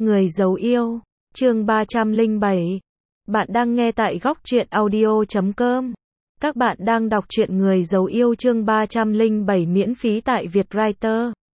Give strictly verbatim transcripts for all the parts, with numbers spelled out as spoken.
Người giấu yêu, chương ba trăm lẻ bảy. Bạn đang nghe tại góc truyện audio chấm com. Các bạn đang đọc truyện Người giấu yêu chương ba trăm lẻ bảy miễn phí tại Vietwriter chấm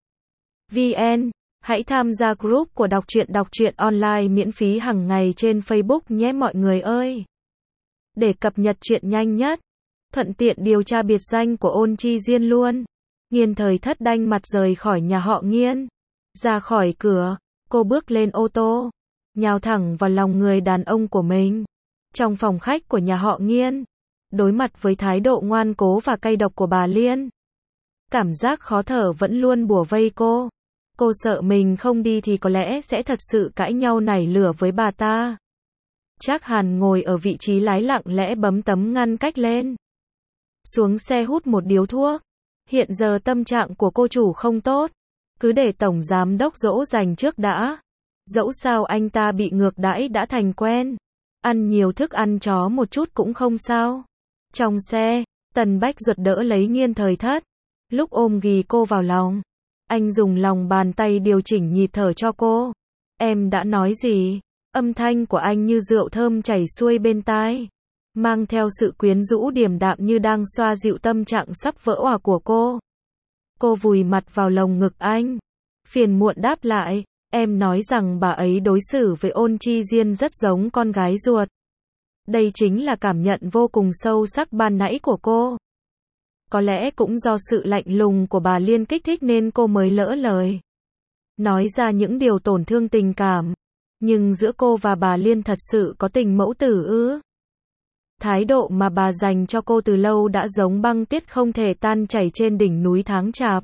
vn. Hãy tham gia group của đọc truyện đọc truyện online miễn phí hàng ngày trên Facebook nhé mọi người ơi. Để cập nhật truyện nhanh nhất, thuận tiện điều tra biệt danh của Ôn Chi Diên luôn. Nghiên Thời Thất đanh mặt rời khỏi nhà họ Nghiên. Ra khỏi cửa, cô bước lên ô tô, nhào thẳng vào lòng người đàn ông của mình. Trong phòng khách của nhà họ Nghiên, đối mặt với thái độ ngoan cố và cay độc của bà Liên, cảm giác khó thở vẫn luôn bủa vây cô. Cô sợ mình không đi thì có lẽ sẽ thật sự cãi nhau nảy lửa với bà ta. Trác Hàn ngồi ở vị trí lái lặng lẽ bấm tấm ngăn cách lên. Xuống xe hút một điếu thuốc. Hiện giờ tâm trạng của cô chủ không tốt. Cứ để tổng giám đốc dỗ dành trước đã. Dẫu sao anh ta bị ngược đãi đã thành quen. Ăn nhiều thức ăn chó một chút cũng không sao. Trong xe, Tần Bách Duật đỡ lấy Nghiên Thời Thất. Lúc ôm ghì cô vào lòng, anh dùng lòng bàn tay điều chỉnh nhịp thở cho cô. Em đã nói gì? Âm thanh của anh như rượu thơm chảy xuôi bên tai, mang theo sự quyến rũ điềm đạm như đang xoa dịu tâm trạng sắp vỡ òa của cô. Cô vùi mặt vào lồng ngực anh, phiền muộn đáp lại, em nói rằng bà ấy đối xử với Ôn Chi Diên rất giống con gái ruột. Đây chính là cảm nhận vô cùng sâu sắc ban nãy của cô. Có lẽ cũng do sự lạnh lùng của bà Liên kích thích nên cô mới lỡ lời nói ra những điều tổn thương tình cảm. Nhưng giữa cô và bà Liên thật sự có tình mẫu tử ư? Thái độ mà bà dành cho cô từ lâu đã giống băng tuyết không thể tan chảy trên đỉnh núi tháng chạp.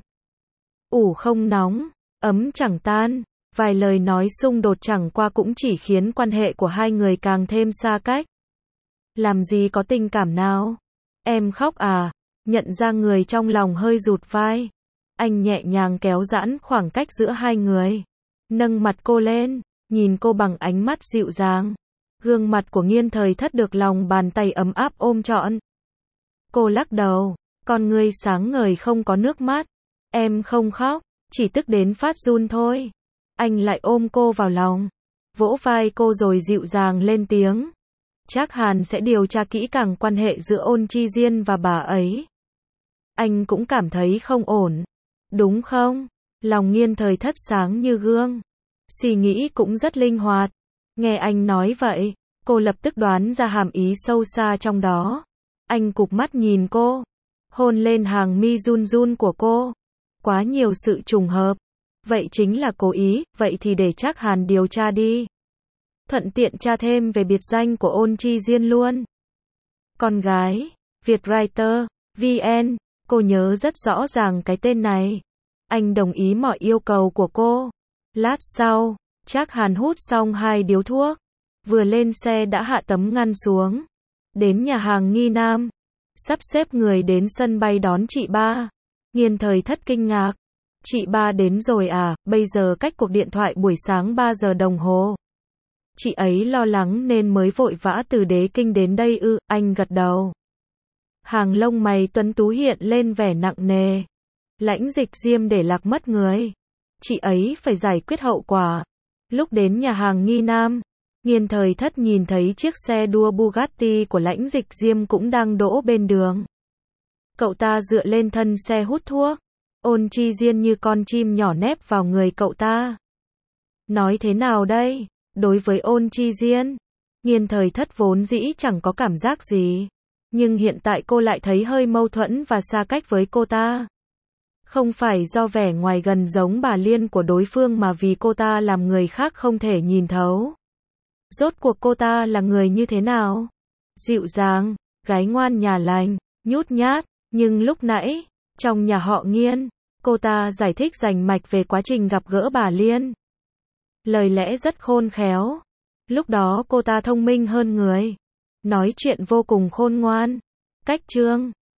Ủ không nóng, ấm chẳng tan. Vài lời nói xung đột chẳng qua cũng chỉ khiến quan hệ của hai người càng thêm xa cách. Làm gì có tình cảm nào? Em khóc à? Nhận ra người trong lòng hơi rụt vai. Anh nhẹ nhàng kéo giãn khoảng cách giữa hai người. Nâng mặt cô lên, nhìn cô bằng ánh mắt dịu dàng. Gương mặt của Nghiên Thời Thất được lòng bàn tay ấm áp ôm trọn. Cô lắc đầu, con ngươi sáng ngời không có nước mắt. Em không khóc, chỉ tức đến phát run thôi. Anh lại ôm cô vào lòng, vỗ vai cô rồi dịu dàng lên tiếng. Trác Hàn sẽ điều tra kỹ càng quan hệ giữa Ôn Chi Diên và bà ấy. Anh cũng cảm thấy không ổn, đúng không? Lòng Nghiên Thời Thất sáng như gương, suy nghĩ cũng rất linh hoạt. Nghe anh nói vậy, cô lập tức đoán ra hàm ý sâu xa trong đó. Anh cụp mắt nhìn cô, hôn lên hàng mi run run của cô. Quá nhiều sự trùng hợp. Vậy chính là cố ý, vậy thì để Trác Hàn điều tra đi. Thuận tiện tra thêm về biệt danh của Ôn Chi Diên luôn. Con gái, Vietwriter chấm vn, cô nhớ rất rõ ràng cái tên này. Anh đồng ý mọi yêu cầu của cô. Lát sau, Trác Hàn hút xong hai điếu thuốc, vừa lên xe đã hạ tấm ngăn xuống. Đến nhà hàng Nghi Nam, sắp xếp người đến sân bay đón chị ba. Nghiên Thời Thất kinh ngạc. Chị ba đến rồi à? Bây giờ cách cuộc điện thoại buổi sáng ba giờ đồng hồ. Chị ấy lo lắng nên mới vội vã từ Đế Kinh đến đây ư? Anh gật đầu. Hàng lông mày tuấn tú hiện lên vẻ nặng nề. Lãnh Dịch Diêm để lạc mất người, chị ấy phải giải quyết hậu quả. Lúc đến nhà hàng Nghi Nam, Nghiên Thời Thất nhìn thấy chiếc xe đua Bugatti của Lãnh Dịch Diêm cũng đang đỗ bên đường. Cậu ta dựa lên thân xe hút thuốc. Ôn Chi Diên như con chim nhỏ nép vào người cậu ta. Nói thế nào đây? Đối với Ôn Chi Diên, Nghiên Thời Thất vốn dĩ chẳng có cảm giác gì. Nhưng hiện tại cô lại thấy hơi mâu thuẫn và xa cách với cô ta. Không phải do vẻ ngoài gần giống bà Liên của đối phương mà vì cô ta làm người khác không thể nhìn thấu. Rốt cuộc cô ta là người như thế nào? Dịu dàng, gái ngoan nhà lành, nhút nhát. Nhưng lúc nãy, trong nhà họ Nghiên, cô ta giải thích rành mạch về quá trình gặp gỡ bà Liên. Lời lẽ rất khôn khéo. Lúc đó cô ta thông minh hơn người. Nói chuyện vô cùng khôn ngoan. Cách chương